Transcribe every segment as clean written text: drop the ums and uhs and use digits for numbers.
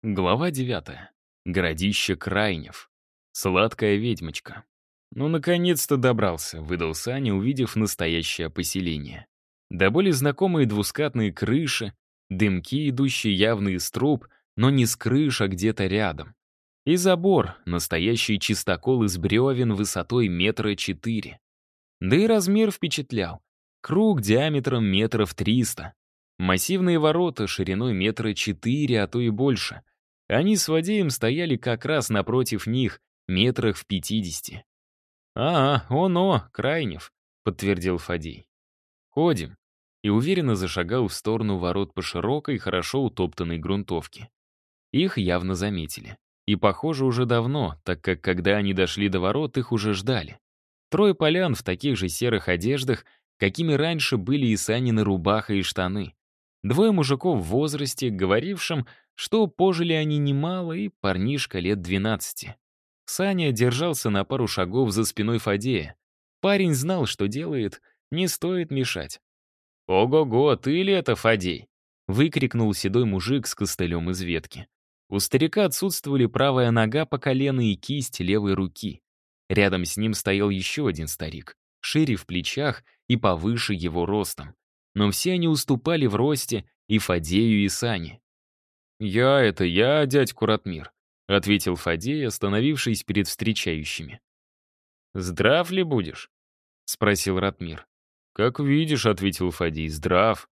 Глава 9. Городище Крайнев. Сладкая ведьмочка. «Ну, наконец-то добрался», — выдал Саня, увидев настоящее поселение. До боли знакомые двускатные крыши, дымки, идущие явно из труб, но не с крыш, а где-то рядом. И забор, настоящий чистокол из бревен высотой 4 метра. Да и размер впечатлял. Круг диаметром 300 метров. Массивные ворота шириной 4 метра, а то и больше. Они с Фадеем стояли как раз напротив них, метрах в 50. Оно, Крайнев», — подтвердил Фадей. «Ходим», и уверенно зашагал в сторону ворот по широкой, хорошо утоптанной грунтовке. Их явно заметили. И, похоже, уже давно, так как, когда они дошли до ворот, их уже ждали. Трое полян в таких же серых одеждах, какими раньше были и Санины рубаха и штаны. Двое мужиков в возрасте, говорившим, что пожили они немало, и парнишка лет 12. Саня держался на пару шагов за спиной Фадея. Парень знал, что делает, не стоит мешать. «Ого-го, ты ли это, Фадей?» — выкрикнул седой мужик с костылем из ветки. У старика отсутствовали правая нога по колено и кисть левой руки. Рядом с ним стоял еще один старик, шире в плечах и повыше его ростом. Но все они уступали в росте и Фадею, и Сане. «Я, дядьку Ратмир», — ответил Фадей, остановившись перед встречающими. «Здрав ли будешь?» — спросил Ратмир. «Как видишь», — ответил Фадей, — «здрав».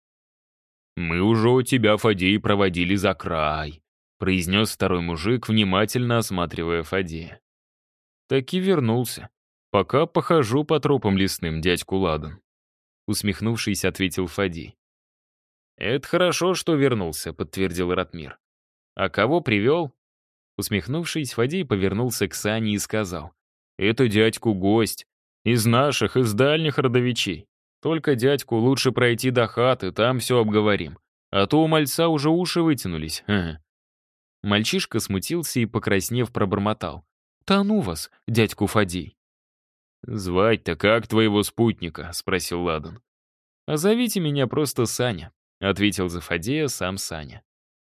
«Мы уже у тебя, Фадей, проводили за край», — произнес второй мужик, внимательно осматривая Фадея. «Так и вернулся. Пока похожу по тропам лесным, дядьку Ладан», — усмехнувшись, ответил Фадей. «Это хорошо, что вернулся», — подтвердил Ратмир. «А кого привел?» Усмехнувшись, Фадей повернулся к Сане и сказал. «Это дядьку гость. Из наших, из дальних родовичей. Только дядьку лучше пройти до хаты, там все обговорим. А то у мальца уже уши вытянулись. Ага». Мальчишка смутился и, покраснев, пробормотал. «Да ну вас, дядьку Фадей». «Звать-то как твоего спутника?» — спросил Ладан. «А зовите меня просто Саня», — ответил за Фадея сам Саня.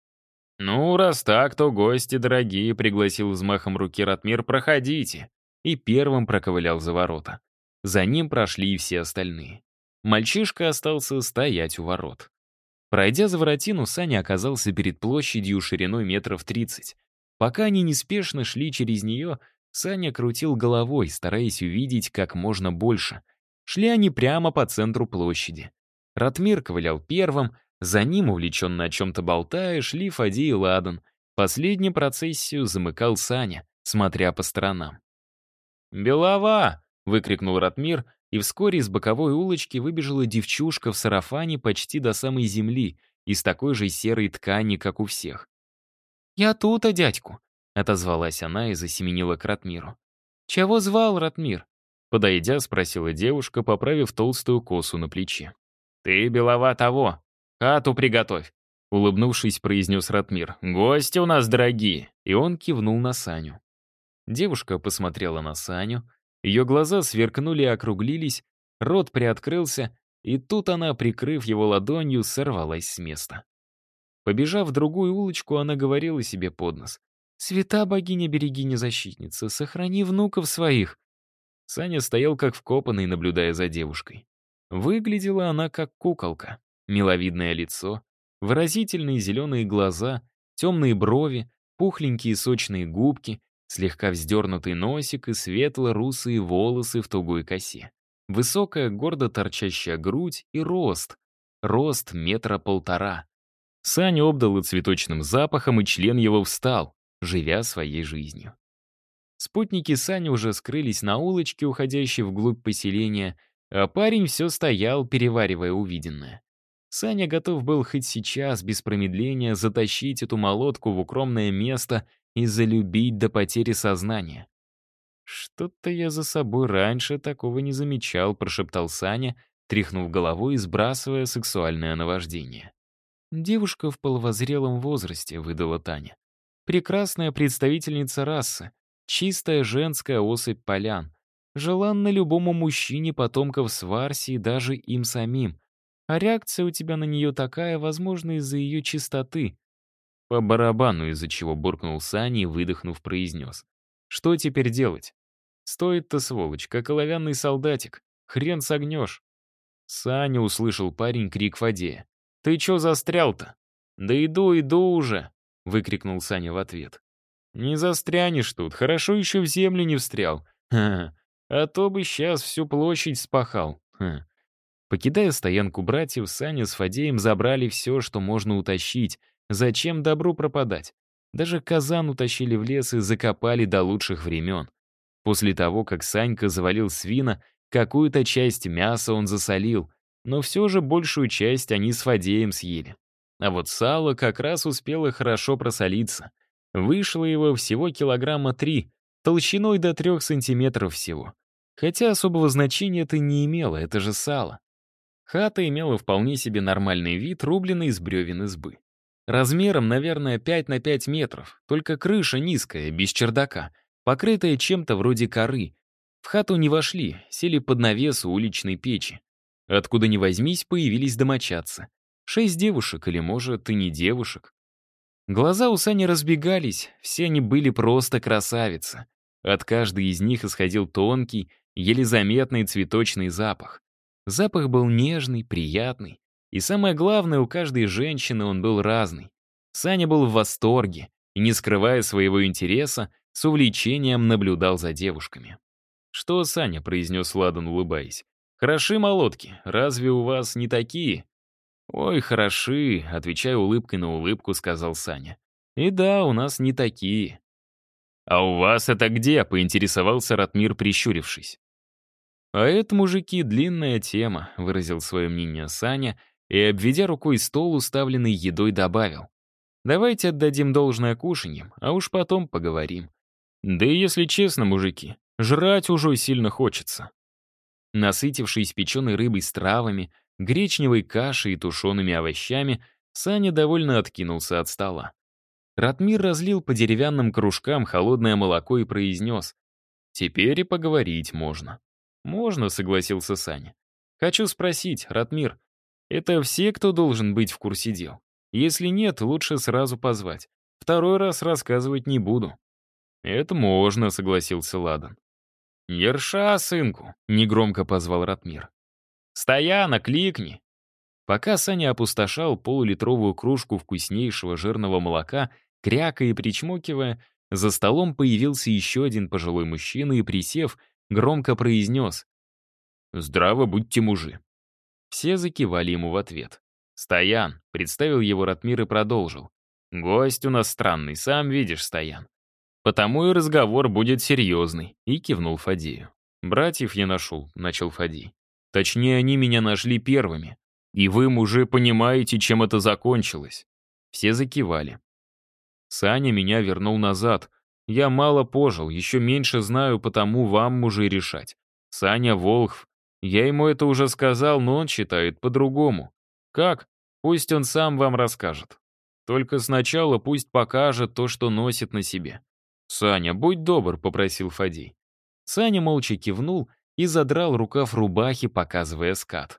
«Ну, раз так, то гости дорогие», — пригласил взмахом руки Ратмир, — «проходите». И первым проковылял за ворота. За ним прошли и все остальные. Мальчишка остался стоять у ворот. Пройдя за воротину, Саня оказался перед площадью шириной 30 метров. Пока они неспешно шли через нее, Саня крутил головой, стараясь увидеть как можно больше. Шли они прямо по центру площади. Ратмир ковылял первым, за ним, увлеченно о чем-то болтая, шли Фадей и Ладан. Последней процессию замыкал Саня, смотря по сторонам. «Белова!» — выкрикнул Ратмир, и вскоре из боковой улочки выбежала девчушка в сарафане почти до самой земли, из такой же серой ткани, как у всех. «Я тут, дядьку!» — отозвалась она и засеменила к Ратмиру. «Чего звал, Ратмир?» Подойдя, спросила девушка, поправив толстую косу на плече. «Ты, Белова, того! Хату приготовь!» Улыбнувшись, произнес Ратмир. «Гости у нас дорогие!» И он кивнул на Саню. Девушка посмотрела на Саню, ее глаза сверкнули и округлились, рот приоткрылся, и тут она, прикрыв его ладонью, сорвалась с места. Побежав в другую улочку, она говорила себе под нос. «Свята богиня-берегиня-защитница, сохрани внуков своих!» Саня стоял как вкопанный, наблюдая за девушкой. Выглядела она как куколка. Миловидное лицо, выразительные зеленые глаза, темные брови, пухленькие сочные губки, слегка вздернутый носик и светло-русые волосы в тугой косе. Высокая, гордо торчащая грудь и рост. Рост 1,5 метра. Саня обдал цветочным запахом, и член его встал, живя своей жизнью. Спутники Сани уже скрылись на улочке, уходящей вглубь поселения, а парень все стоял, переваривая увиденное. Саня готов был хоть сейчас, без промедления, затащить эту молотку в укромное место и залюбить до потери сознания. «Что-то я за собой раньше такого не замечал», — прошептал Саня, тряхнув головой и сбрасывая сексуальное наваждение. «Девушка в половозрелом возрасте», — выдала Таня. «Прекрасная представительница расы, чистая женская особь полян, желанна любому мужчине потомков Сварси и даже им самим. А реакция у тебя на нее такая, возможно, из-за ее чистоты». По барабану, из-за чего буркнул Саня и, выдохнув, произнес. Что теперь делать? Стоит-то, сволочь, как оловянный солдатик. Хрен согнешь. Саня услышал парень крик Фадея. «Ты чё застрял-то?» «Да иду, иду уже!» — выкрикнул Саня в ответ. «Не застрянешь тут, хорошо еще в землю не встрял. Ха, а то бы сейчас всю площадь спахал. Ха». Покидая стоянку братьев, Саня с Фадеем забрали все, что можно утащить. Зачем добру пропадать? Даже казан утащили в лес и закопали до лучших времен. После того, как Санька завалил свина, какую-то часть мяса он засолил, но все же большую часть они с Фадеем съели. А вот сало как раз успело хорошо просолиться. Вышло его всего килограмма 3, толщиной до 3 сантиметров всего. Хотя особого значения это не имело, это же сало. Хата имела вполне себе нормальный вид, рубленный из бревен избы. Размером, наверное, 5 на 5 метров, только крыша низкая, без чердака, покрытая чем-то вроде коры. В хату не вошли, сели под навес у уличной печи. Откуда ни возьмись, появились домочадцы. 6 девушек, или, может, и не девушек. Глаза у Сани разбегались, все они были просто красавицы. От каждой из них исходил тонкий, еле заметный цветочный запах. Запах был нежный, приятный. И самое главное, у каждой женщины он был разный. Саня был в восторге и, не скрывая своего интереса, с увлечением наблюдал за девушками. «Что, Саня?» — произнес Ладан, улыбаясь. «Хороши молотки, разве у вас не такие?» «Ой, хороши», — отвечая улыбкой на улыбку, сказал Саня. «И да, у нас не такие». «А у вас это где?» — поинтересовался Ратмир, прищурившись. «А это, мужики, длинная тема», — выразил свое мнение Саня и, обведя рукой стол, уставленный едой, добавил. «Давайте отдадим должное кушаньям, а уж потом поговорим. Да и если честно, мужики, жрать уже сильно хочется». Насытившись печеной рыбой с травами, гречневой кашей и тушеными овощами, Саня довольно откинулся от стола. Ратмир разлил по деревянным кружкам холодное молоко и произнес. «Теперь и поговорить можно». «Можно», — согласился Саня. «Хочу спросить, Ратмир, это все, кто должен быть в курсе дел? Если нет, лучше сразу позвать. Второй раз рассказывать не буду». «Это можно», — согласился Ладан. «Ерша, сынку», — негромко позвал Ратмир. «Стояна, кликни!» Пока Саня опустошал полулитровую кружку вкуснейшего жирного молока, крякая и причмокивая, за столом появился еще один пожилой мужчина и, присев, громко произнес: «Здраво будьте, мужи!» Все закивали ему в ответ. «Стоян», — представил его Ратмир и продолжил. «Гость у нас странный, сам видишь, Стоян. Потому и разговор будет серьезный», — и кивнул Фадею. «Братьев я нашел», — начал Фадей. «Точнее, они меня нашли первыми. И вы, мужи, понимаете, чем это закончилось». Все закивали. «Саня меня вернул назад. Я мало пожил, еще меньше знаю, потому вам, мужи, решать. Саня Волхв. Я ему это уже сказал, но он считает по-другому. Как? Пусть он сам вам расскажет. Только сначала пусть покажет то, что носит на себе». «Саня, будь добр», — попросил Фадей. Саня молча кивнул и задрал рукав рубахи, показывая скат.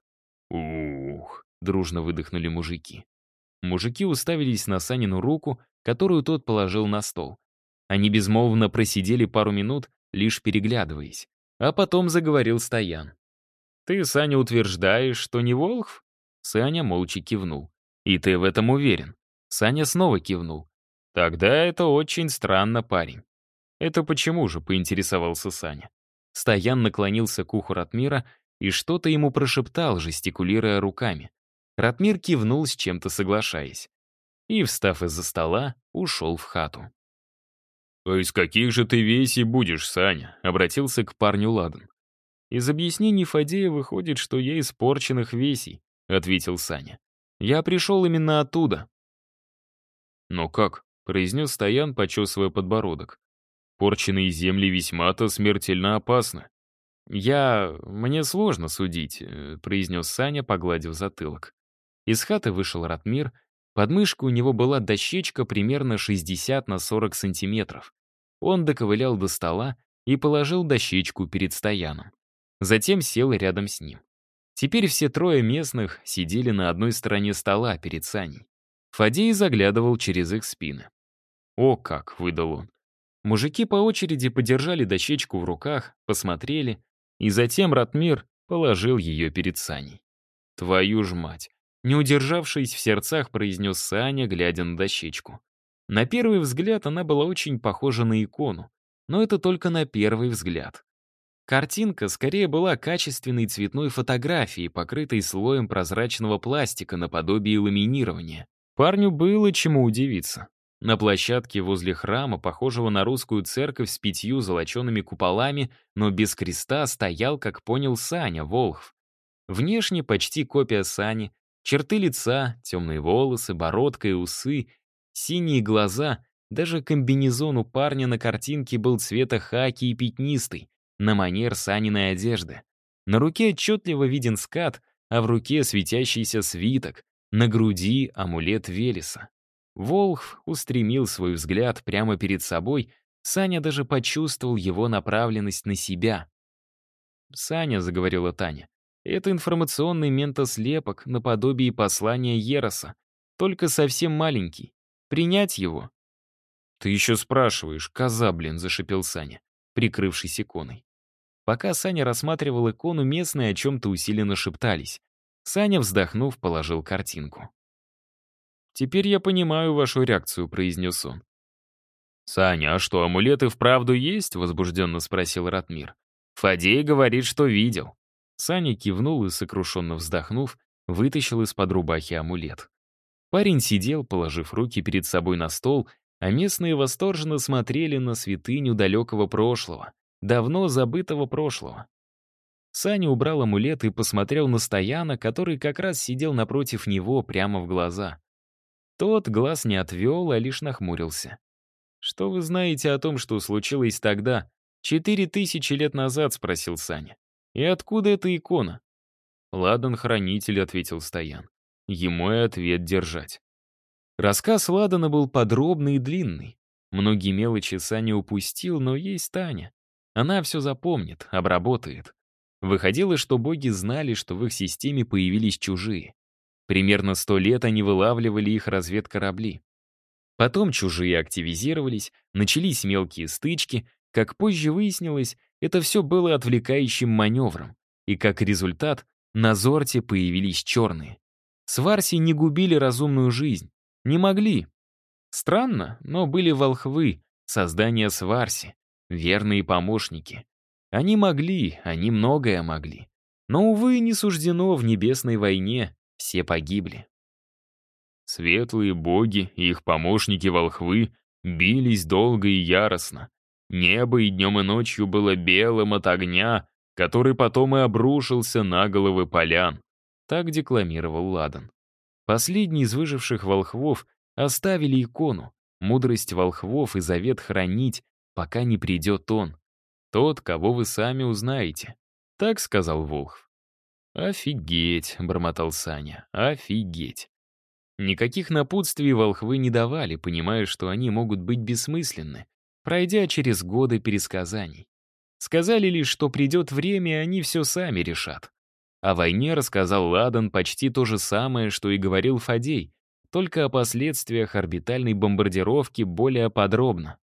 «Ух!» — дружно выдохнули мужики. Мужики уставились на Санину руку, которую тот положил на стол. Они безмолвно просидели пару минут, лишь переглядываясь. А потом заговорил Стоян. «Ты, Саня, утверждаешь, что не Волхв?» Саня молча кивнул. «И ты в этом уверен?» Саня снова кивнул. «Тогда это очень странно, парень». «Это почему же?» — поинтересовался Саня. Стоян наклонился к уху Ратмира и что-то ему прошептал, жестикулируя руками. Ратмир кивнул, с чем-то соглашаясь. И, встав из-за стола, ушел в хату. «А из каких же ты весей будешь, Саня?» — обратился к парню Ладан. «Из объяснений Фадея выходит, что я из порченных весей», — ответил Саня. «Я пришел именно оттуда». «Но как?» — произнес Стоян, почесывая подбородок. «Порченные земли весьма-то смертельно опасны». Мне сложно судить», — произнес Саня, погладив затылок. Из хаты вышел Ратмир. Под мышкой у него была дощечка примерно 60 на 40 сантиметров. Он доковылял до стола и положил дощечку перед Стояном. Затем сел рядом с ним. Теперь все трое местных сидели на одной стороне стола перед Саней. Фадей заглядывал через их спины. «О как!» — выдал он. Мужики по очереди подержали дощечку в руках, посмотрели, и затем Ратмир положил ее перед Саней. «Твою ж мать!» — не удержавшись в сердцах, произнес Саня, глядя на дощечку. На первый взгляд она была очень похожа на икону, но это только на первый взгляд. Картинка скорее была качественной цветной фотографией, покрытой слоем прозрачного пластика наподобие ламинирования. Парню было чему удивиться. На площадке возле храма, похожего на русскую церковь с 5 золочеными куполами, но без креста, стоял, как понял Саня, Волхв. Внешне почти копия Сани, черты лица, темные волосы, бородка и усы, синие глаза, даже комбинезон у парня на картинке был цвета хаки и пятнистый, на манер Саниной одежды. На руке отчетливо виден скат, а в руке светящийся свиток, на груди амулет Велеса. Волхв устремил свой взгляд прямо перед собой, Саня даже почувствовал его направленность на себя. «Саня», — заговорила Таня, — «это информационный ментослепок наподобие послания Ероса, только совсем маленький. Принять его?» «Ты еще спрашиваешь, коза, блин», — зашипел Саня, прикрывшись иконой. Пока Саня рассматривал икону, местные о чем-то усиленно шептались. Саня, вздохнув, положил картинку. «Теперь я понимаю вашу реакцию», — произнес он. «Саня, а что, амулеты вправду есть?» — возбужденно спросил Ратмир. «Фадей говорит, что видел». Саня кивнул и, сокрушенно вздохнув, вытащил из-под рубахи амулет. Парень сидел, положив руки перед собой на стол, а местные восторженно смотрели на святыню далекого прошлого, давно забытого прошлого. Саня убрал амулет и посмотрел на Стояна, который как раз сидел напротив него прямо в глаза. Тот глаз не отвел, а лишь нахмурился. «Что вы знаете о том, что случилось тогда, 4000 лет назад?» — спросил Саня. «И откуда эта икона?» «Ладан-хранитель», — ответил Стоян. «Ему и ответ держать». Рассказ Ладана был подробный и длинный. Многие мелочи Саня упустил, но есть Таня. Она все запомнит, обработает. Выходило, что боги знали, что в их системе появились чужие. Примерно 100 лет они вылавливали их разведкорабли. Потом чужие активизировались, начались мелкие стычки. Как позже выяснилось, это все было отвлекающим маневром. И как результат, на Зорте появились черные. Сварси не губили разумную жизнь. Не могли. Странно, но были волхвы, создания Сварси, верные помощники. Они могли, они многое могли. Но, увы, не суждено в небесной войне, все погибли. Светлые боги и их помощники-волхвы бились долго и яростно. Небо и днем и ночью было белым от огня, который потом и обрушился на головы полян. Так декламировал Ладан. Последние из выживших волхвов оставили икону, мудрость волхвов и завет хранить, пока не придет он. Тот, кого вы сами узнаете. Так сказал Волхв. «Офигеть», — бормотал Саня, — «офигеть». Никаких напутствий волхвы не давали, понимая, что они могут быть бессмысленны, пройдя через годы пересказаний. Сказали лишь, что придет время, и они все сами решат. О войне рассказал Ладан почти то же самое, что и говорил Фадей, только о последствиях орбитальной бомбардировки более подробно.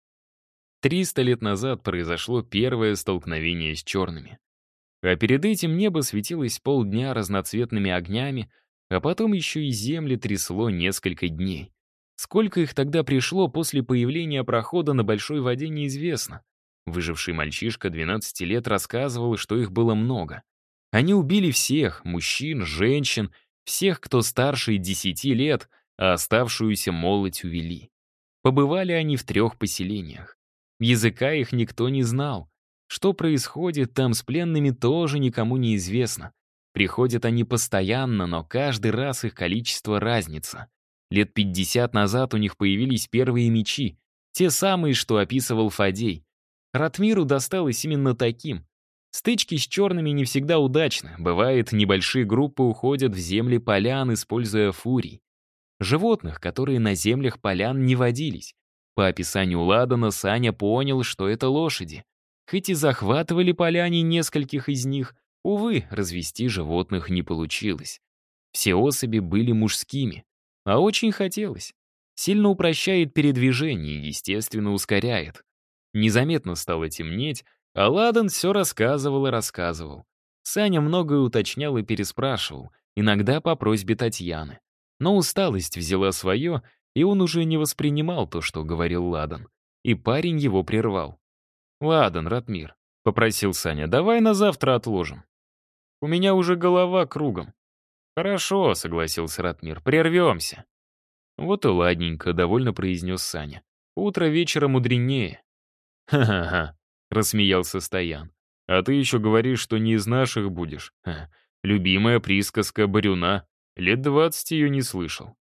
300 лет назад произошло первое столкновение с черными. А перед этим небо светилось полдня разноцветными огнями, а потом еще и земли трясло несколько дней. Сколько их тогда пришло после появления прохода на большой воде, неизвестно. Выживший мальчишка 12 лет рассказывал, что их было много. Они убили всех — мужчин, женщин, всех, кто старше 10 лет, а оставшуюся молодь увели. Побывали они в 3 поселениях. Языка их никто не знал. Что происходит там с пленными, тоже никому не известно. Приходят они постоянно, но каждый раз их количество разнится. Лет 50 назад у них появились первые мечи, те самые, что описывал Фадей. Ратмиру досталось именно таким. Стычки с черными не всегда удачны. Бывает, небольшие группы уходят в земли полян, используя фурий. Животных, которые на землях полян не водились. По описанию Ладана Саня понял, что это лошади. Хоть и захватывали поляне нескольких из них, увы, развести животных не получилось. Все особи были мужскими. А очень хотелось. Сильно упрощает передвижение, естественно, ускоряет. Незаметно стало темнеть, а Ладан все рассказывал и рассказывал. Саня многое уточнял и переспрашивал, иногда по просьбе Татьяны. Но усталость взяла свое, и он уже не воспринимал то, что говорил Ладан. И парень его прервал. «Ладан, Ратмир», — попросил Саня, — «давай на завтра отложим. У меня уже голова кругом». «Хорошо», — согласился Ратмир, — «прервемся». «Вот и ладненько», — довольно произнес Саня. «Утро вечера мудренее». «Ха-ха-ха», — рассмеялся Стоян. «А ты еще говоришь, что не из наших будешь. Ха. Любимая присказка Барюна. Лет 20 ее не слышал».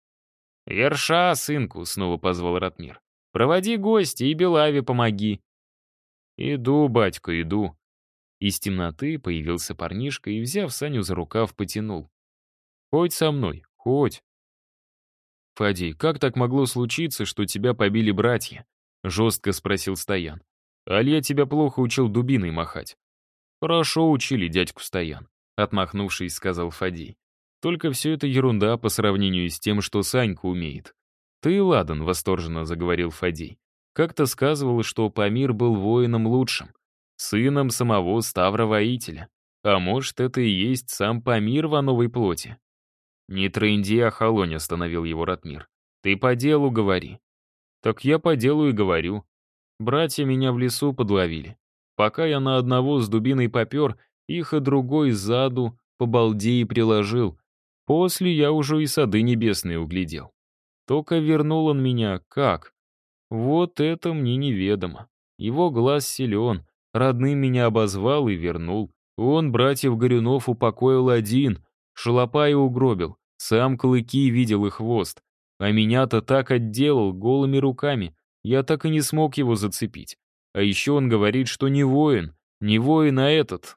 «Ерша, сынку», — снова позвал Ратмир. «Проводи гостя и Белаве помоги». «Иду, батька, иду». Из темноты появился парнишка и, взяв Саню за рукав, потянул. «Хоть со мной, хоть». «Фадей, как так могло случиться, что тебя побили братья?» — жестко спросил Стоян. «Аль я тебя плохо учил дубиной махать?» «Хорошо учили, дядьку Стоян», — отмахнувшись, сказал Фадей. «Только все это ерунда по сравнению с тем, что Санька умеет». «Ты, Ладан», — восторженно заговорил Фадей, «как-то сказывал, что Памир был воином лучшим, сыном самого Ставра-воителя. А может, это и есть сам Памир во новой плоти?» «Не трынди, а холонь», — остановил его Ратмир. «Ты по делу говори». «Так я по делу и говорю. Братья меня в лесу подловили. Пока я на одного с дубиной попер, их и другой сзаду по балде и приложил. После я уже и сады небесные углядел. Только вернул он меня как? Вот это мне неведомо. Его глаз силен, родным меня обозвал и вернул. Он братьев Горюнов упокоил один, шалопая угробил, сам клыки видел и хвост. А меня-то так отделал голыми руками, я так и не смог его зацепить. А еще он говорит, что не воин, а этот,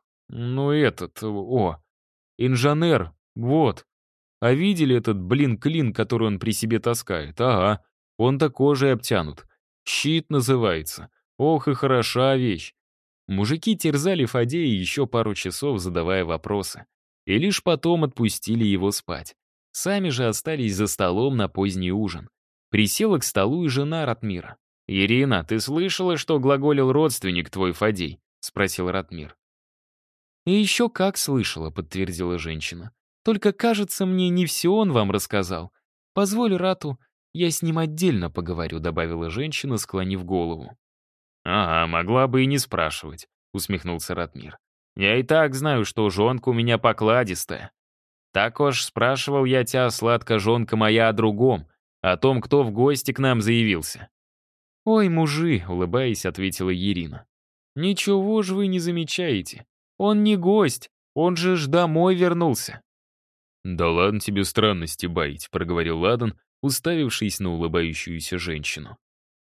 инженер, вот. А видели этот, клин, который он при себе таскает? Ага, он-то кожей обтянут. Щит называется. Ох и хороша вещь. Мужики терзали Фадея еще пару часов, задавая вопросы. И лишь потом отпустили его спать. Сами же остались за столом на поздний ужин. Присела к столу и жена Ратмира. «Ирина, ты слышала, что глаголил родственник твой Фадей?» — спросил Ратмир. «И еще как слышала», — подтвердила женщина. «Только, кажется, мне не все он вам рассказал. Позволь, Рату, я с ним отдельно поговорю», — добавила женщина, склонив голову. «Ага, могла бы и не спрашивать», — усмехнулся Ратмир. «Я и так знаю, что жонка у меня покладистая. Так уж спрашивал я тебя, сладко жонка моя, о другом, о том, кто в гости к нам заявился». «Ой, мужи», — улыбаясь, ответила Ирина. «Ничего ж вы не замечаете. Он не гость, он же ж домой вернулся». «Да ладно тебе странности баить», — проговорил Ладан, уставившись на улыбающуюся женщину.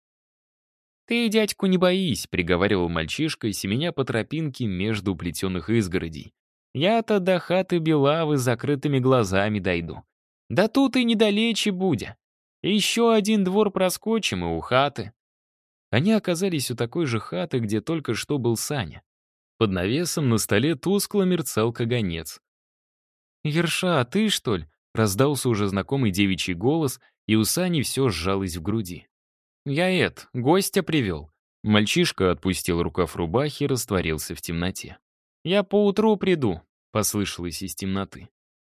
«Ты, дядьку, не боись», — приговаривал мальчишка, семеня по тропинке между плетеных изгородей. «Я-то до хаты Белавы с закрытыми глазами дойду. Да тут и недалече будя. Еще один двор проскочим и у хаты». Они оказались у такой же хаты, где только что был Саня. Под навесом на столе тускло мерцал каганец. «Ерша, а ты, что ли?» — раздался уже знакомый девичий голос, и у Сани все сжалось в груди. «Я гостя привел». Мальчишка отпустил рукав рубахи и растворился в темноте. «Я поутру приду», — послышалось из темноты.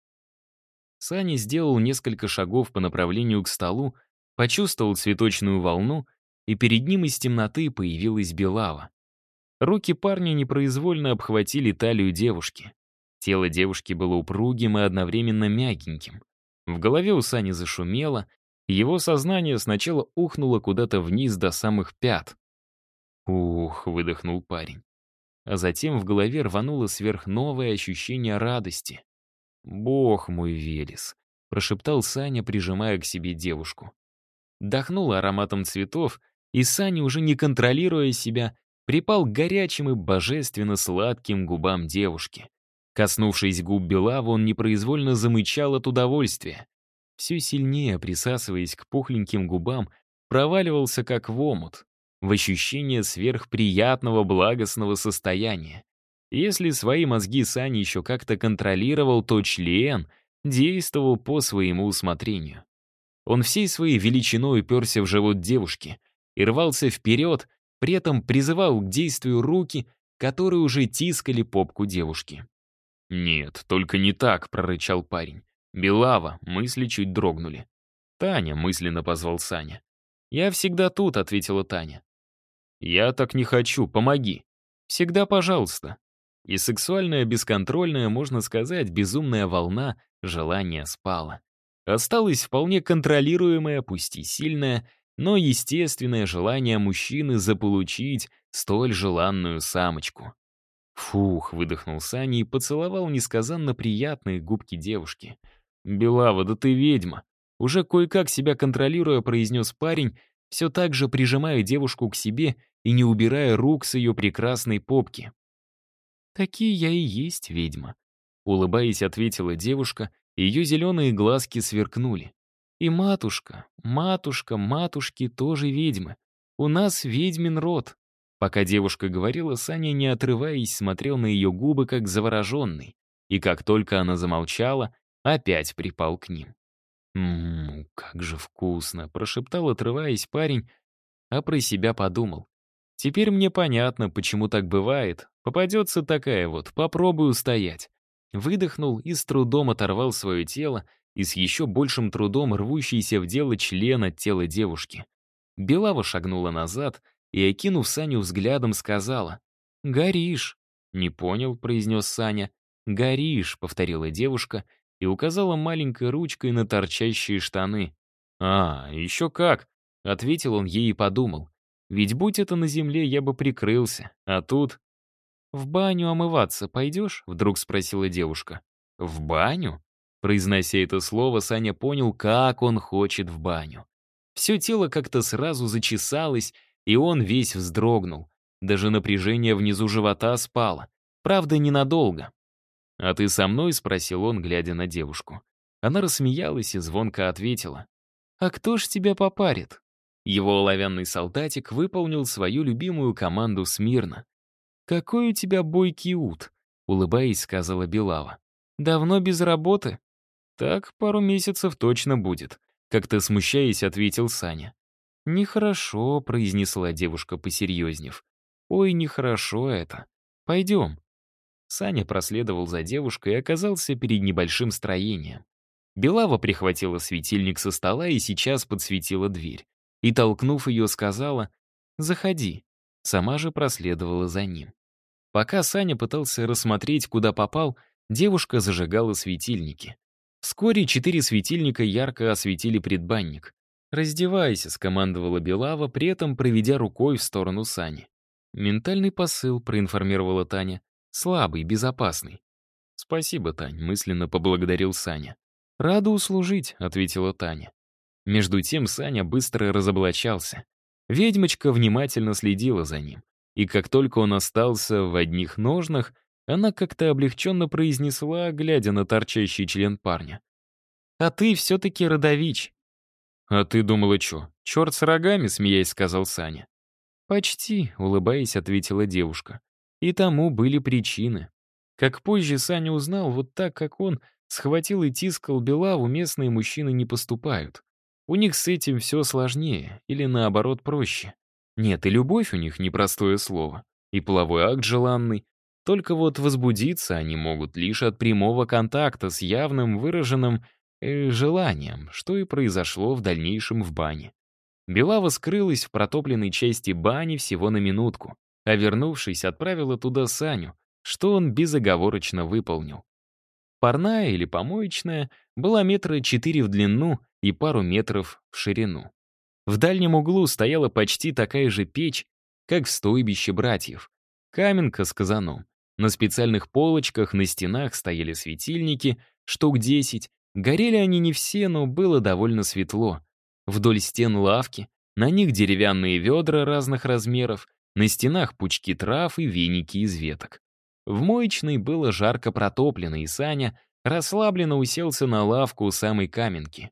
Саня сделал несколько шагов по направлению к столу, почувствовал цветочную волну, и перед ним из темноты появилась Белава. Руки парня непроизвольно обхватили талию девушки. Тело девушки было упругим и одновременно мягеньким. В голове у Сани зашумело, и его сознание сначала ухнуло куда-то вниз до самых пят. «Ух», — выдохнул парень. А затем в голове рвануло сверхновое ощущение радости. «Бог мой, Велес», — прошептал Саня, прижимая к себе девушку. Дохнуло ароматом цветов, и Саня, уже не контролируя себя, припал к горячим и божественно сладким губам девушки. Коснувшись губ Белавы, он непроизвольно замычал от удовольствия. Все сильнее, присасываясь к пухленьким губам, проваливался как в омут, в ощущение сверхприятного благостного состояния. Если свои мозги Саня еще как-то контролировал, то член действовал по своему усмотрению. Он всей своей величиной уперся в живот девушки и рвался вперед, при этом призывал к действию руки, которые уже тискали попку девушки. «Нет, только не так», — прорычал парень. «Белава», мысли чуть дрогнули. «Таня», — мысленно позвал Саня. «Я всегда тут», — ответила Таня. «Я так не хочу, помоги». «Всегда пожалуйста». И сексуальная, бесконтрольная, можно сказать, безумная волна желания спала. Осталось вполне контролируемое, пусть и сильное, но естественное желание мужчины заполучить столь желанную самочку. «Фух», — выдохнул Саня и поцеловал несказанно приятные губки девушки. «Белава, да ты ведьма!» Уже кое-как себя контролируя, произнес парень, все так же прижимая девушку к себе и не убирая рук с ее прекрасной попки. «Такие я и есть ведьма», — улыбаясь, ответила девушка, и ее зеленые глазки сверкнули. «И матушка, матушка, матушки тоже ведьмы. У нас ведьмин род». Пока девушка говорила, Саня, не отрываясь, смотрел на ее губы, как завороженный. И как только она замолчала, опять припал к ним. Как же вкусно!» — прошептал, отрываясь парень, а про себя подумал. «Теперь мне понятно, почему так бывает. Попадется такая вот, попробую устоять». Выдохнул и с трудом оторвал свое тело и с еще большим трудом рвущийся в дело член от тела девушки. Белава шагнула назад и, окинув Саню взглядом, сказала: «Горишь». «Не понял», — произнес Саня. «Горишь», — повторила девушка и указала маленькой ручкой на торчащие штаны. «А, еще как», — ответил он ей и подумал. «Ведь будь это на земле, я бы прикрылся, а тут...» «В баню омываться пойдешь?» — вдруг спросила девушка. «В баню?» Произнося это слово, Саня понял, как он хочет в баню. Все тело как-то сразу зачесалось, и он весь вздрогнул. Даже напряжение внизу живота спало. Правда, ненадолго. «А ты со мной?» — спросил он, глядя на девушку. Она рассмеялась и звонко ответила: «А кто ж тебя попарит?» Его оловянный солдатик выполнил свою любимую команду смирно. «Какой у тебя бойкий ут», — улыбаясь, сказала Белава. «Давно без работы?» «Так, пару месяцев точно будет», — как-то смущаясь, ответил Саня. «Нехорошо», — произнесла девушка, посерьезнев. «Ой, нехорошо это. Пойдем». Саня проследовал за девушкой и оказался перед небольшим строением. Белава прихватила светильник со стола и сейчас подсветила дверь. И, толкнув ее, сказала: «Заходи». Сама же проследовала за ним. Пока Саня пытался рассмотреть, куда попал, девушка зажигала светильники. Вскоре 4 светильника ярко осветили предбанник. «Раздевайся», — скомандовала Белава, при этом проведя рукой в сторону Сани. «Ментальный посыл», — проинформировала Таня. «Слабый, безопасный». «Спасибо, Тань», — мысленно поблагодарил Саня. «Рада услужить», — ответила Таня. Между тем Саня быстро разоблачался. Ведьмочка внимательно следила за ним. И как только он остался в одних ножнах, она как-то облегченно произнесла, глядя на торчащий член парня: «А ты все-таки родович». «А ты думала, что, черт с рогами?» — смеясь сказал Саня. «Почти», — улыбаясь, ответила девушка. И тому были причины. Как позже Саня узнал, вот так, как он схватил и тискал Белаву, местные мужчины не поступают. У них с этим все сложнее, или наоборот проще. Нет, и любовь у них непростое слово, и половой акт желанный. Только вот возбудиться они могут лишь от прямого контакта с явным выраженным желанием, что и произошло в дальнейшем в бане. Белава скрылась в протопленной части бани всего на минутку, а вернувшись, отправила туда Саню, что он безоговорочно выполнил. Парная или помоечная была 4 метра в длину и пару метров в ширину. В дальнем углу стояла почти такая же печь, как в стойбище братьев. Каменка с казаном. На специальных полочках на стенах стояли светильники, штук 10. Горели они не все, но было довольно светло. Вдоль стен лавки, на них деревянные ведра разных размеров, на стенах пучки трав и веники из веток. В моечной было жарко протоплено, и Саня расслабленно уселся на лавку у самой каменки.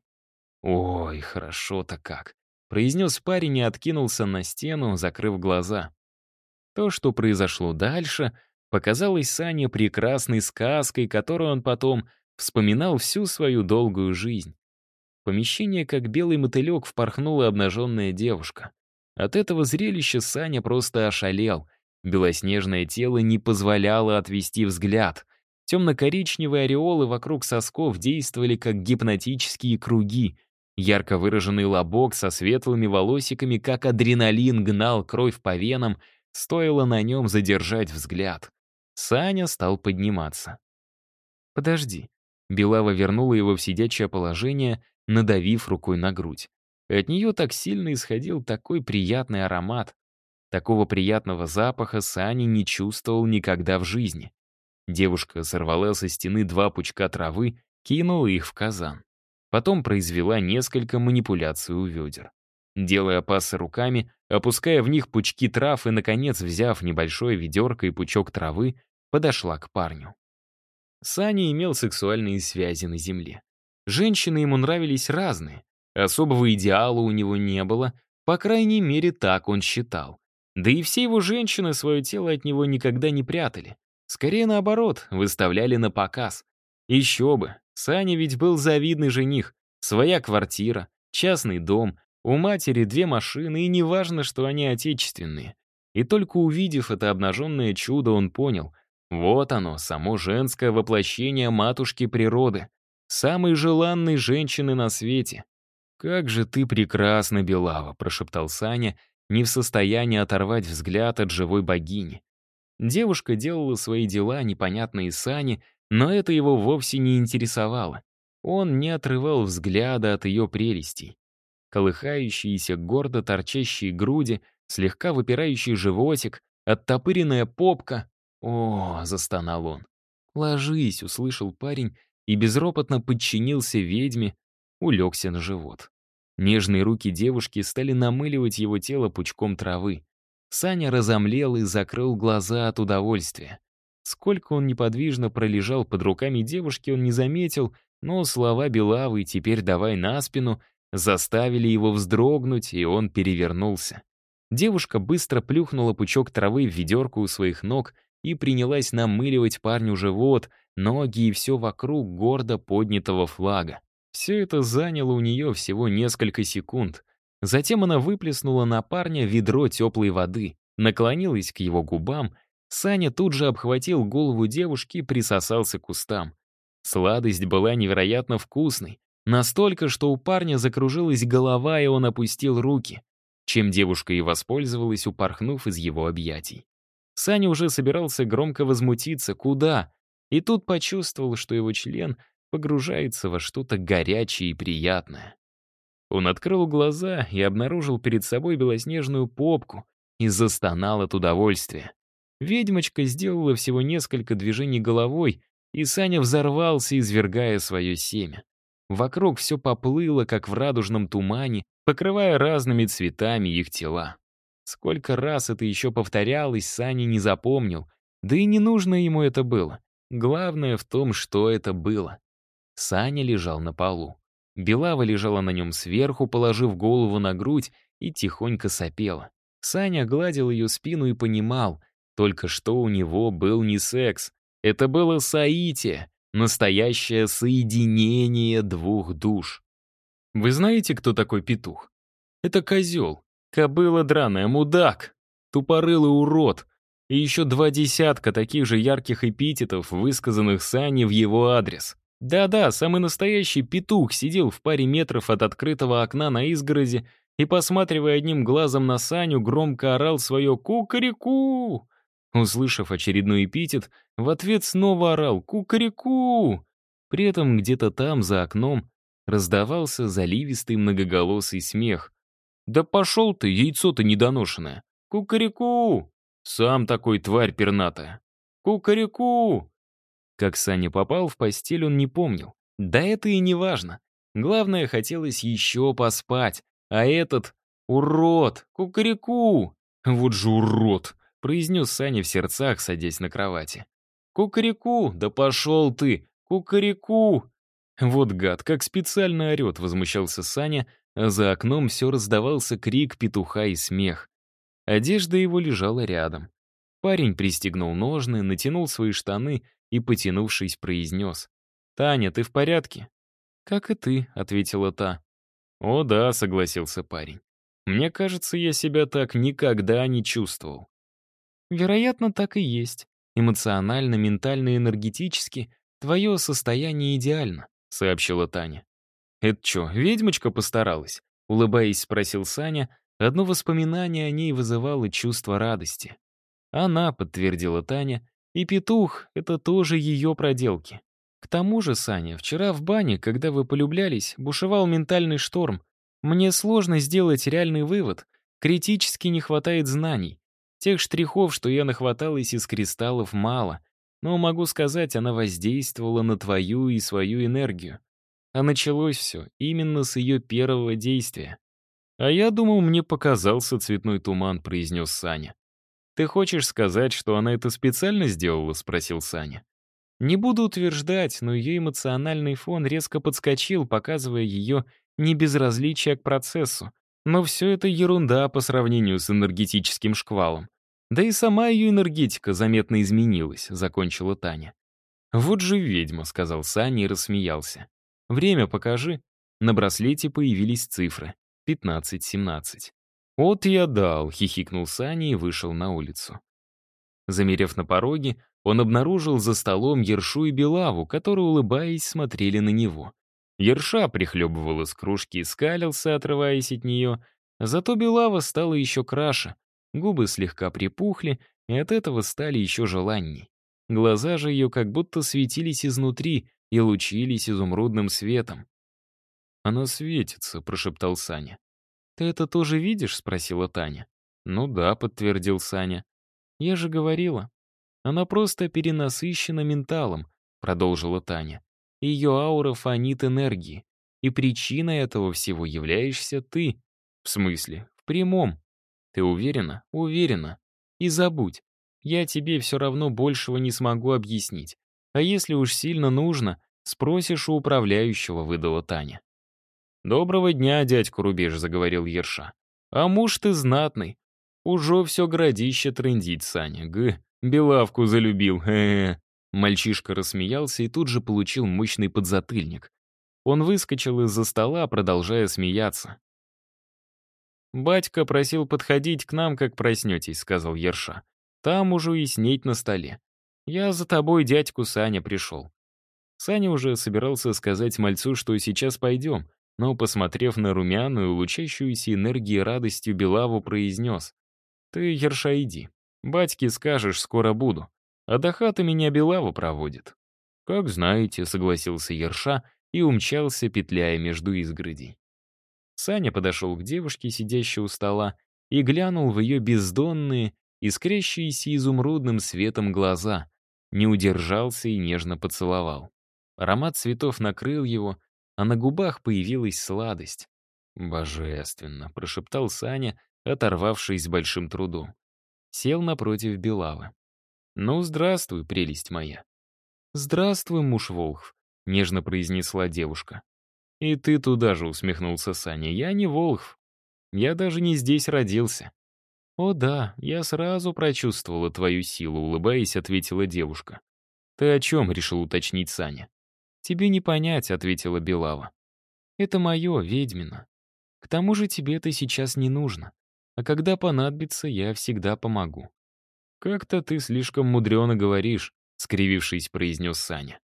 «Ой, хорошо-то как», — произнес парень и откинулся на стену, закрыв глаза. То, что произошло дальше, показалось Сане прекрасной сказкой, которую он потом вспоминал всю свою долгую жизнь. В помещение, как белый мотылек, впорхнула обнаженная девушка. От этого зрелища Саня просто ошалел. Белоснежное тело не позволяло отвести взгляд. Темно-коричневые ореолы вокруг сосков действовали как гипнотические круги. Ярко выраженный лобок со светлыми волосиками, как адреналин, гнал кровь по венам, стоило на нем задержать взгляд. Саня стал подниматься. «Подожди». Белава вернула его в сидячее положение, надавив рукой на грудь. От нее так сильно исходил такой приятный аромат. Такого приятного запаха Саня не чувствовал никогда в жизни. Девушка сорвала со стены 2 пучка травы, кинула их в казан. Потом произвела несколько манипуляций у ведер. Делая пассы руками, опуская в них пучки трав и, наконец, взяв небольшое ведерко и пучок травы, подошла к парню. Саня имел сексуальные связи на земле. Женщины ему нравились разные. Особого идеала у него не было, по крайней мере, так он считал. Да и все его женщины свое тело от него никогда не прятали. Скорее наоборот, выставляли на показ. Еще бы, Саня ведь был завидный жених. Своя квартира, частный дом, у матери 2 машины, и неважно, что они отечественные. И только увидев это обнаженное чудо, он понял — вот оно, само женское воплощение матушки природы, самой желанной женщины на свете. «Как же ты прекрасна, Белава», — прошептал Саня, не в состоянии оторвать взгляд от живой богини. Девушка делала свои дела, непонятные Сане, но это его вовсе не интересовало. Он не отрывал взгляда от ее прелестей. Колыхающиеся, гордо торчащие груди, слегка выпирающий животик, оттопыренная попка. «О!» — застонал он. «Ложись», — услышал парень и безропотно подчинился ведьме, улегся на живот. Нежные руки девушки стали намыливать его тело пучком травы. Саня разомлел и закрыл глаза от удовольствия. Сколько он неподвижно пролежал под руками девушки, он не заметил, но слова Белавы «теперь давай на спину» заставили его вздрогнуть, и он перевернулся. Девушка быстро плюхнула пучок травы в ведерко у своих ног и принялась намыливать парню живот, ноги и все вокруг гордо поднятого флага. Все это заняло у нее всего несколько секунд. Затем она выплеснула на парня ведро теплой воды, наклонилась к его губам. Саня тут же обхватил голову девушки и присосался к кустам. Сладость была невероятно вкусной, настолько, что у парня закружилась голова, и он опустил руки, чем девушка и воспользовалась, упорхнув из его объятий. Саня уже собирался громко возмутиться, куда, и тут почувствовал, что его член погружается во что-то горячее и приятное. Он открыл глаза и обнаружил перед собой белоснежную попку и застонал от удовольствия. Ведьмочка сделала всего несколько движений головой, и Саня взорвался, извергая свое семя. Вокруг все поплыло, как в радужном тумане, покрывая разными цветами их тела. Сколько раз это еще повторялось, Саня не запомнил, да и не нужно ему это было. Главное в том, что это было. Саня лежал на полу. Белава лежала на нем сверху, положив голову на грудь, и тихонько сопела. Саня гладил ее спину и понимал, только что у него был не секс. Это было соитие, настоящее соединение 2 душ. Вы знаете, кто такой петух? Это козел, кобыла драная, мудак, тупорылый урод. И еще 2 десятка таких же ярких эпитетов, высказанных Саней в его адрес. Да-да, самый настоящий петух сидел в паре метров от открытого окна на изгороди и, посматривая одним глазом на Саню, громко орал свое «Кукареку!». Услышав очередной эпитет, в ответ снова орал «Кукареку!». При этом где-то там, за окном, раздавался заливистый многоголосый смех. «Да пошел ты, яйцо-то недоношенное! Кукареку! Сам такой тварь пернатая! Кукареку!». Как Саня попал в постель, он не помнил. Да это и не важно. Главное, хотелось еще поспать. А этот урод, кукареку! Вот же урод! Произнес Саня в сердцах, садясь на кровати. «Кукареку! Да пошел ты! Кукареку!». Вот гад, как специально орет, возмущался Саня, а за окном все раздавался крик петуха и смех. Одежда его лежала рядом. Парень пристегнул ножны, натянул свои штаны и, потянувшись, произнес: «Таня, ты в порядке?» «Как и ты», — ответила та. «О да», — согласился парень. «Мне кажется, я себя так никогда не чувствовал». «Вероятно, так и есть. Эмоционально, ментально, энергетически твое состояние идеально», — сообщила Таня. «Это что, ведьмочка постаралась?» — улыбаясь, спросил Саня. Одно воспоминание о ней вызывало чувство радости. «Она», — подтвердила Таня, — «и петух — это тоже ее проделки. К тому же, Саня, вчера в бане, когда вы полюблялись, бушевал ментальный шторм. Мне сложно сделать реальный вывод. Критически не хватает знаний. Тех штрихов, что я нахваталась из кристаллов, мало. Но могу сказать, она воздействовала на твою и свою энергию. А началось все именно с ее первого действия. «А я думал, мне показался цветной туман», — произнес Саня. «Ты хочешь сказать, что она это специально сделала?» — спросил Саня. Не буду утверждать, но ее эмоциональный фон резко подскочил, показывая ее небезразличие к процессу. Но все это ерунда по сравнению с энергетическим шквалом. Да и сама ее энергетика заметно изменилась, закончила Таня. «Вот же ведьма», — сказал Саня и рассмеялся. «Время покажи». На браслете появились цифры. 15:17. «Вот я дал», — хихикнул Саня и вышел на улицу. Замерев на пороге, он обнаружил за столом Ершу и Белаву, которые, улыбаясь, смотрели на него. Ерша прихлебывал из кружки и скалился, отрываясь от нее, зато Белава стала еще краше, губы слегка припухли, и от этого стали еще желанней. Глаза же ее как будто светились изнутри и лучились изумрудным светом. «Она светится», — прошептал Саня. «Ты это тоже видишь?» — спросила Таня. «Ну да», — подтвердил Саня. «Я же говорила. Она просто перенасыщена менталом», — продолжила Таня. «Ее аура фонит энергии. И причиной этого всего являешься ты. В смысле? В прямом. Ты уверена? Уверена. И забудь. Я тебе все равно большего не смогу объяснить. А если уж сильно нужно, спросишь у управляющего», — выдала Таня. «Доброго дня, дядька Рубеж», — заговорил Ерша. «А муж ты знатный. Уже все городище трындить, Саня. Белавку залюбил. Мальчишка рассмеялся и тут же получил мощный подзатыльник. Он выскочил из-за стола, продолжая смеяться. «Батька просил подходить к нам, как проснетесь», — сказал Ерша. «Там уже и снеть на столе. Я за тобой, дядьку Саня, пришел». Саня уже собирался сказать мальцу, что сейчас пойдем, но, посмотрев на румяную, лучащуюся энергией и радостью Белаву, произнес: «Ты, Ерша, иди. Батьке скажешь, скоро буду. А до хаты меня Белава проводит». «Как знаете», — согласился Ерша и умчался, петляя между изгородей. Саня подошел к девушке, сидящей у стола, и глянул в ее бездонные, искрящиеся изумрудным светом глаза, не удержался и нежно поцеловал. Аромат цветов накрыл его, а на губах появилась сладость. «Божественно», — прошептал Саня, оторвавшись с большим трудом. Сел напротив Белавы. «Ну, здравствуй, прелесть моя». «Здравствуй, муж Волхв», — нежно произнесла девушка. «И ты туда же», — усмехнулся Саня. «Я не Волхв. Я даже не здесь родился». «О да, я сразу прочувствовала твою силу», — улыбаясь, ответила девушка. «Ты о чем?» — решил уточнить Саня. «Тебе не понять», — ответила Белава. «Это мое, ведьмино. К тому же тебе это сейчас не нужно. А когда понадобится, я всегда помогу». «Как-то ты слишком мудрено говоришь», — скривившись, произнес Саня.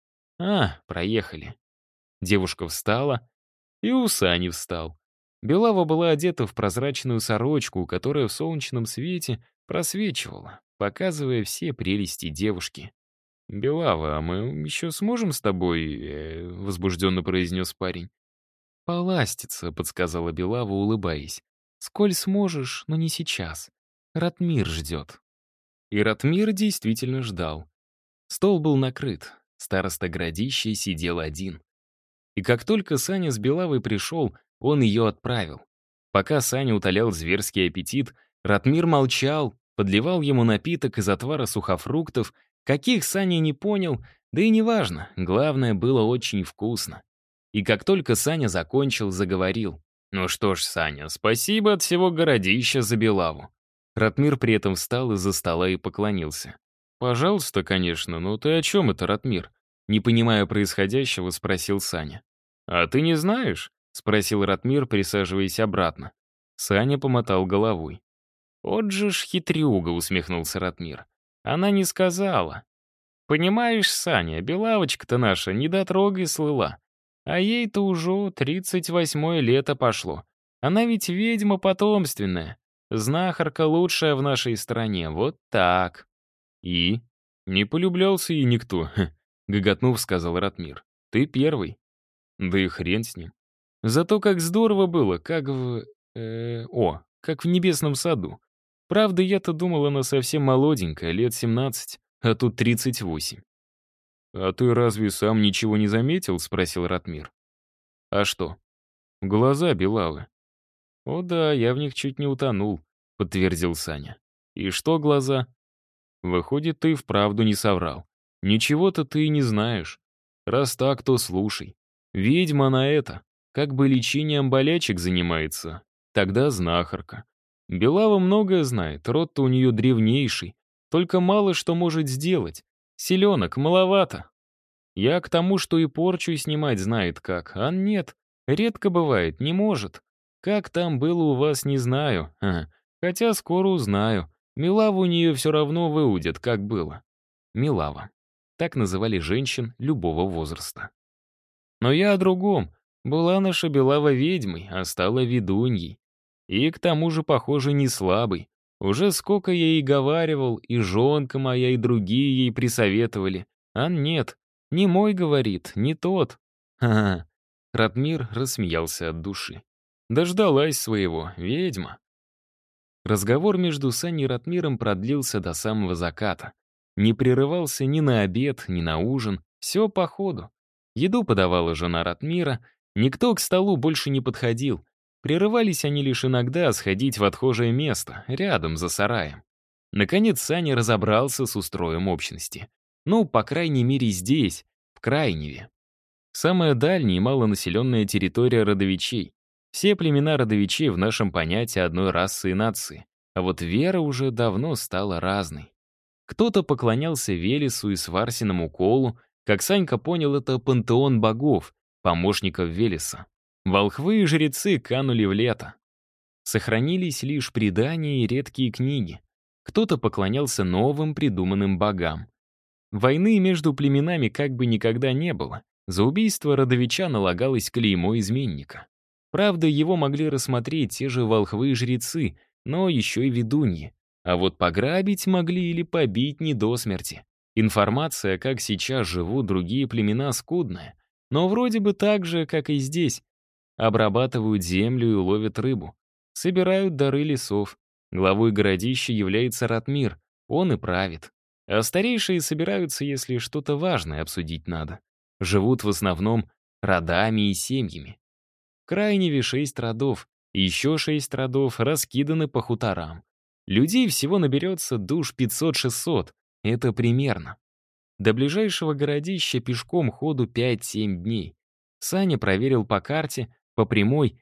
Проехали». Девушка встала, и у Сани встал. Белава была одета в прозрачную сорочку, которая в солнечном свете просвечивала, показывая все прелести девушки. «Белава, а мы еще сможем с тобой?» — возбужденно произнес парень. «Поластиться», — подсказала Белава, улыбаясь. «Сколь сможешь, но не сейчас. Ратмир ждет». И Ратмир действительно ждал. Стол был накрыт, староста городища сидел один. И как только Саня с Белавой пришел, он ее отправил. Пока Саня утолял зверский аппетит, Ратмир молчал, подливал ему напиток из отвара сухофруктов, каких Саня не понял, да и неважно, главное, было очень вкусно. И как только Саня закончил, заговорил. «Ну что ж, Саня, спасибо от всего городища за Белаву». Ратмир при этом встал из-за стола и поклонился. «Пожалуйста, конечно, но ты о чем это, Ратмир?» Не понимая происходящего, спросил Саня. «А ты не знаешь?» — спросил Ратмир, присаживаясь обратно. Саня помотал головой. «Вот же ж хитрюга», — усмехнулся Ратмир. «Она не сказала. Понимаешь, Саня, белавочка-то наша недотрогой слыла. А ей-то уже 38-е лето пошло. Она ведь ведьма потомственная. Знахарка лучшая в нашей стране. Вот так». «И?» «Не полюблялся ей никто», — гоготнув, сказал Ратмир. «Ты первый». «Да и хрен с ним. Зато как здорово было, как в... как в небесном саду. Правда, я-то думал, она совсем молоденькая, лет 17, а тут 38. «А ты разве сам ничего не заметил?» — спросил Ратмир. «А что?» «Глаза белавы». «О да, я в них чуть не утонул», — подтвердил Саня. «И что глаза?» «Выходит, ты вправду не соврал. Ничего-то ты и не знаешь. Раз так, то слушай. Ведьма она это, как бы лечением болячек занимается. Тогда знахарка. Белава многое знает, род-то у нее древнейший. Только мало что может сделать. Селенок маловато. Я к тому, что и порчу снимать знает как, а нет. Редко бывает, не может. Как там было у вас, не знаю. Хотя скоро узнаю. Милаву у нее все равно выудят, как было. Милава. Так называли женщин любого возраста. Но я о другом. Была наша Белава ведьмой, а стала ведуньей. И к тому же, похоже, не слабой. Уже сколько я ей говаривал, и жонка моя, и другие ей присоветовали. А нет, не мой, говорит, не тот. Ха-ха. Ратмир рассмеялся от души. Дождалась своего, ведьма. Разговор между Саней и Ратмиром продлился до самого заката. Не прерывался ни на обед, ни на ужин. Все по ходу. Еду подавала жена Ратмира. Никто к столу больше не подходил. Прерывались они лишь иногда сходить в отхожее место, рядом, за сараем. Наконец Саня разобрался с устроем общности. Ну, по крайней мере, здесь, в Крайневе. Самая дальняя и малонаселенная территория родовичей. Все племена родовичей в нашем понятии одной расы и нации. А вот вера уже давно стала разной. Кто-то поклонялся Велесу и Сварсиному колу, как Санька понял, это пантеон богов, помощников Велеса. Волхвы и жрецы канули в лето. Сохранились лишь предания и редкие книги. Кто-то поклонялся новым придуманным богам. Войны между племенами как бы никогда не было. За убийство родовича налагалось клеймо изменника. Правда, его могли рассмотреть те же волхвы и жрецы, но еще и ведуньи. А вот пограбить могли или побить не до смерти. Информация, как сейчас живут другие племена, скудная. Но вроде бы так же, как и здесь. Обрабатывают землю и ловят рыбу. Собирают дары лесов. Главой городища является Ратмир. Он и правит. А старейшие собираются, если что-то важное обсудить надо. Живут в основном родами и семьями. В Крайневе 6 родов, и еще 6 родов раскиданы по хуторам. Людей всего наберется душ 500-600, это примерно. До ближайшего городища пешком ходу 5-7 дней. Саня проверил по карте, по прямой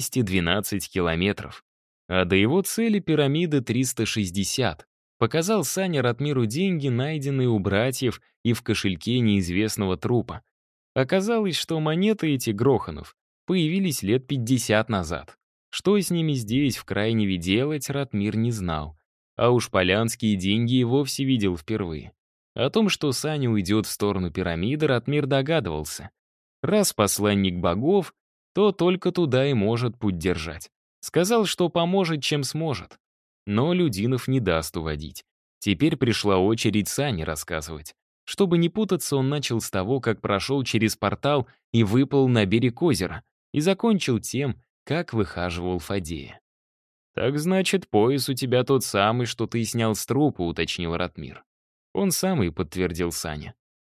212 километров. А до его цели пирамиды 360. Показал Саня Ратмиру деньги, найденные у братьев и в кошельке неизвестного трупа. Оказалось, что монеты эти Гроханов появились лет 50 назад. Что с ними здесь, в Крайневе, делать, Ратмир не знал. А уж полянские деньги и вовсе видел впервые. О том, что Саня уйдет в сторону пирамиды, Ратмир догадывался. Раз посланник богов, то только туда и может путь держать. Сказал, что поможет, чем сможет. Но Людинов не даст уводить. Теперь пришла очередь Сане рассказывать. Чтобы не путаться, он начал с того, как прошел через портал и выплыл на берег озера, и закончил тем, как выхаживал Фадея. «Так значит, пояс у тебя тот самый, что ты снял с трупа», — уточнил Ратмир. «Он самый», — подтвердил Саня.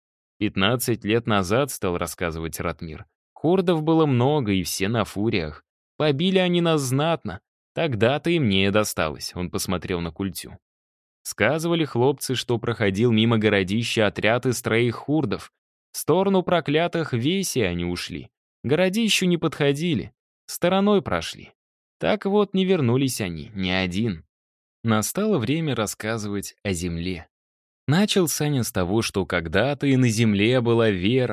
15 лет назад, стал рассказывать Ратмир, хордов было много, и все на фуриях. Побили они нас знатно. Тогда-то и мне досталось, он посмотрел на культю. Сказывали хлопцы, что проходил мимо городища отряд из 3 хурдов. В сторону проклятых Веси они ушли. К городищу не подходили, стороной прошли. Так вот, не вернулись они, ни один. Настало время рассказывать о земле. Начал Саня с того, что когда-то и на земле была вера,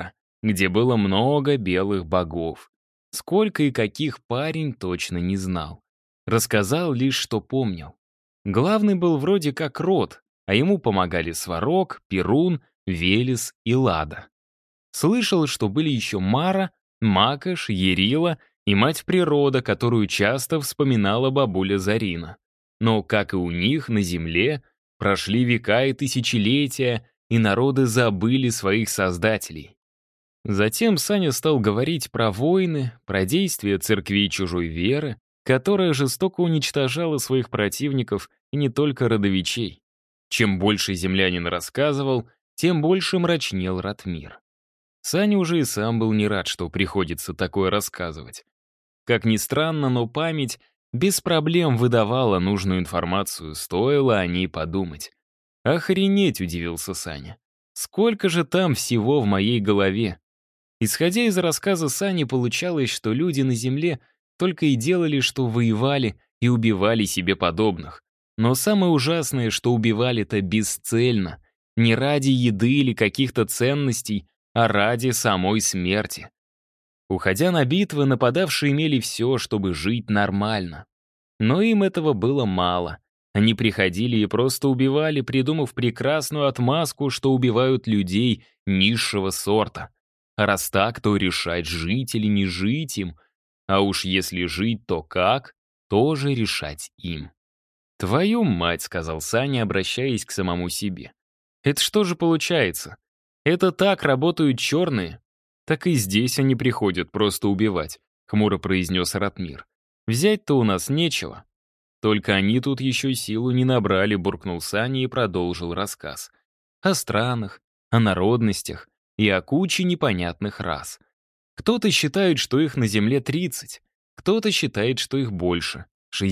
где было много белых богов. Сколько и каких парень точно не знал. Рассказал лишь, что помнил. Главный был вроде как Род, а ему помогали Сварог, Перун, Велес и Лада. Слышал, что были еще Мара, Макаш, Ярила и Мать Природа, которую часто вспоминала бабуля Зарина. Но, как и у них, на земле прошли века и тысячелетия, и народы забыли своих создателей. Затем Саня стал говорить про войны, про действия церквей чужой веры, которая жестоко уничтожала своих противников и не только родовичей. Чем больше землянин рассказывал, тем больше мрачнел Ратмир. Саня уже и сам был не рад, что приходится такое рассказывать. Как ни странно, но память без проблем выдавала нужную информацию, стоило о ней подумать. «Охренеть!» — удивился Саня. «Сколько же там всего в моей голове?» Исходя из рассказа Сани, получалось, что люди на Земле только и делали, что воевали и убивали себе подобных. Но самое ужасное, что убивали-то бесцельно, не ради еды или каких-то ценностей, а ради самой смерти. Уходя на битвы, нападавшие имели все, чтобы жить нормально. Но им этого было мало. Они приходили и просто убивали, придумав прекрасную отмазку, что убивают людей низшего сорта. А раз так, то решать, жить или не жить им. А уж если жить, то как, тоже решать им. «Твою мать», — сказал Саня, обращаясь к самому себе. «Это что же получается? Это так работают черные?» «Так и здесь они приходят просто убивать», — хмуро произнес Ратмир. «Взять-то у нас нечего». «Только они тут еще силу не набрали», — буркнул Саня и продолжил рассказ. О странах, о народностях и о куче непонятных рас. Кто-то считает, что их на Земле 30, кто-то считает, что их больше,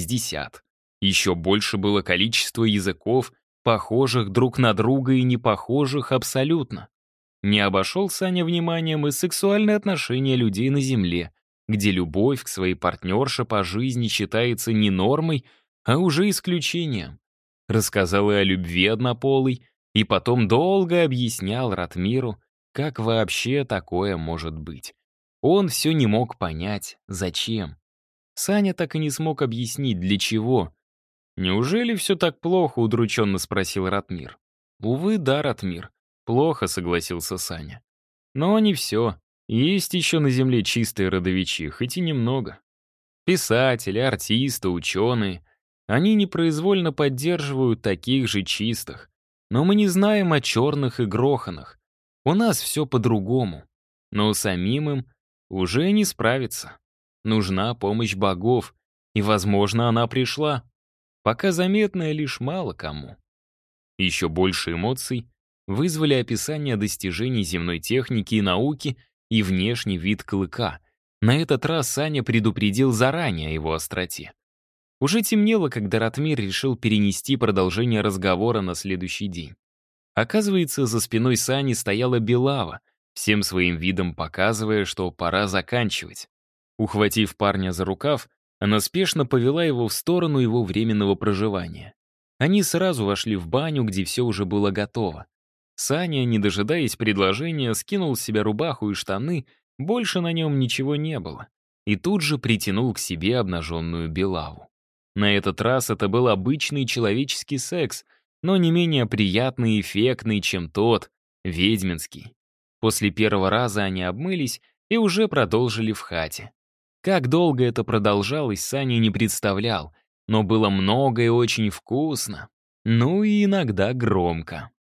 60. Еще больше было количество языков, похожих друг на друга и не похожих абсолютно. Не обошел Саня вниманием и сексуальные отношения людей на Земле, где любовь к своей партнерше по жизни считается не нормой, а уже исключением. Рассказал и о любви однополой, и потом долго объяснял Ратмиру, как вообще такое может быть. Он все не мог понять, зачем. Саня так и не смог объяснить, для чего. «Неужели все так плохо?» — удрученно спросил Ратмир. «Увы, да, Ратмир. Плохо», — согласился Саня. «Но не все. Есть еще на земле чистые родовичи, хоть и немного. Писатели, артисты, ученые. Они непроизвольно поддерживают таких же чистых. Но мы не знаем о черных и гроханах. У нас все по-другому. Но самим им уже не справиться. Нужна помощь богов, и, возможно, она пришла. Пока заметная лишь мало кому». Еще больше эмоций вызвали описание достижений земной техники и науки и внешний вид клыка. На этот раз Саня предупредил заранее о его остроте. Уже темнело, когда Ратмир решил перенести продолжение разговора на следующий день. Оказывается, за спиной Сани стояла Белава, всем своим видом показывая, что пора заканчивать. Ухватив парня за рукав, она спешно повела его в сторону его временного проживания. Они сразу вошли в баню, где все уже было готово. Саня, не дожидаясь предложения, скинул с себя рубаху и штаны, больше на нем ничего не было, и тут же притянул к себе обнаженную Белаву. На этот раз это был обычный человеческий секс, но не менее приятный и эффектный, чем тот, ведьминский. После первого раза они обмылись и уже продолжили в хате. Как долго это продолжалось, Саня не представлял, но было много и очень вкусно, ну и иногда громко.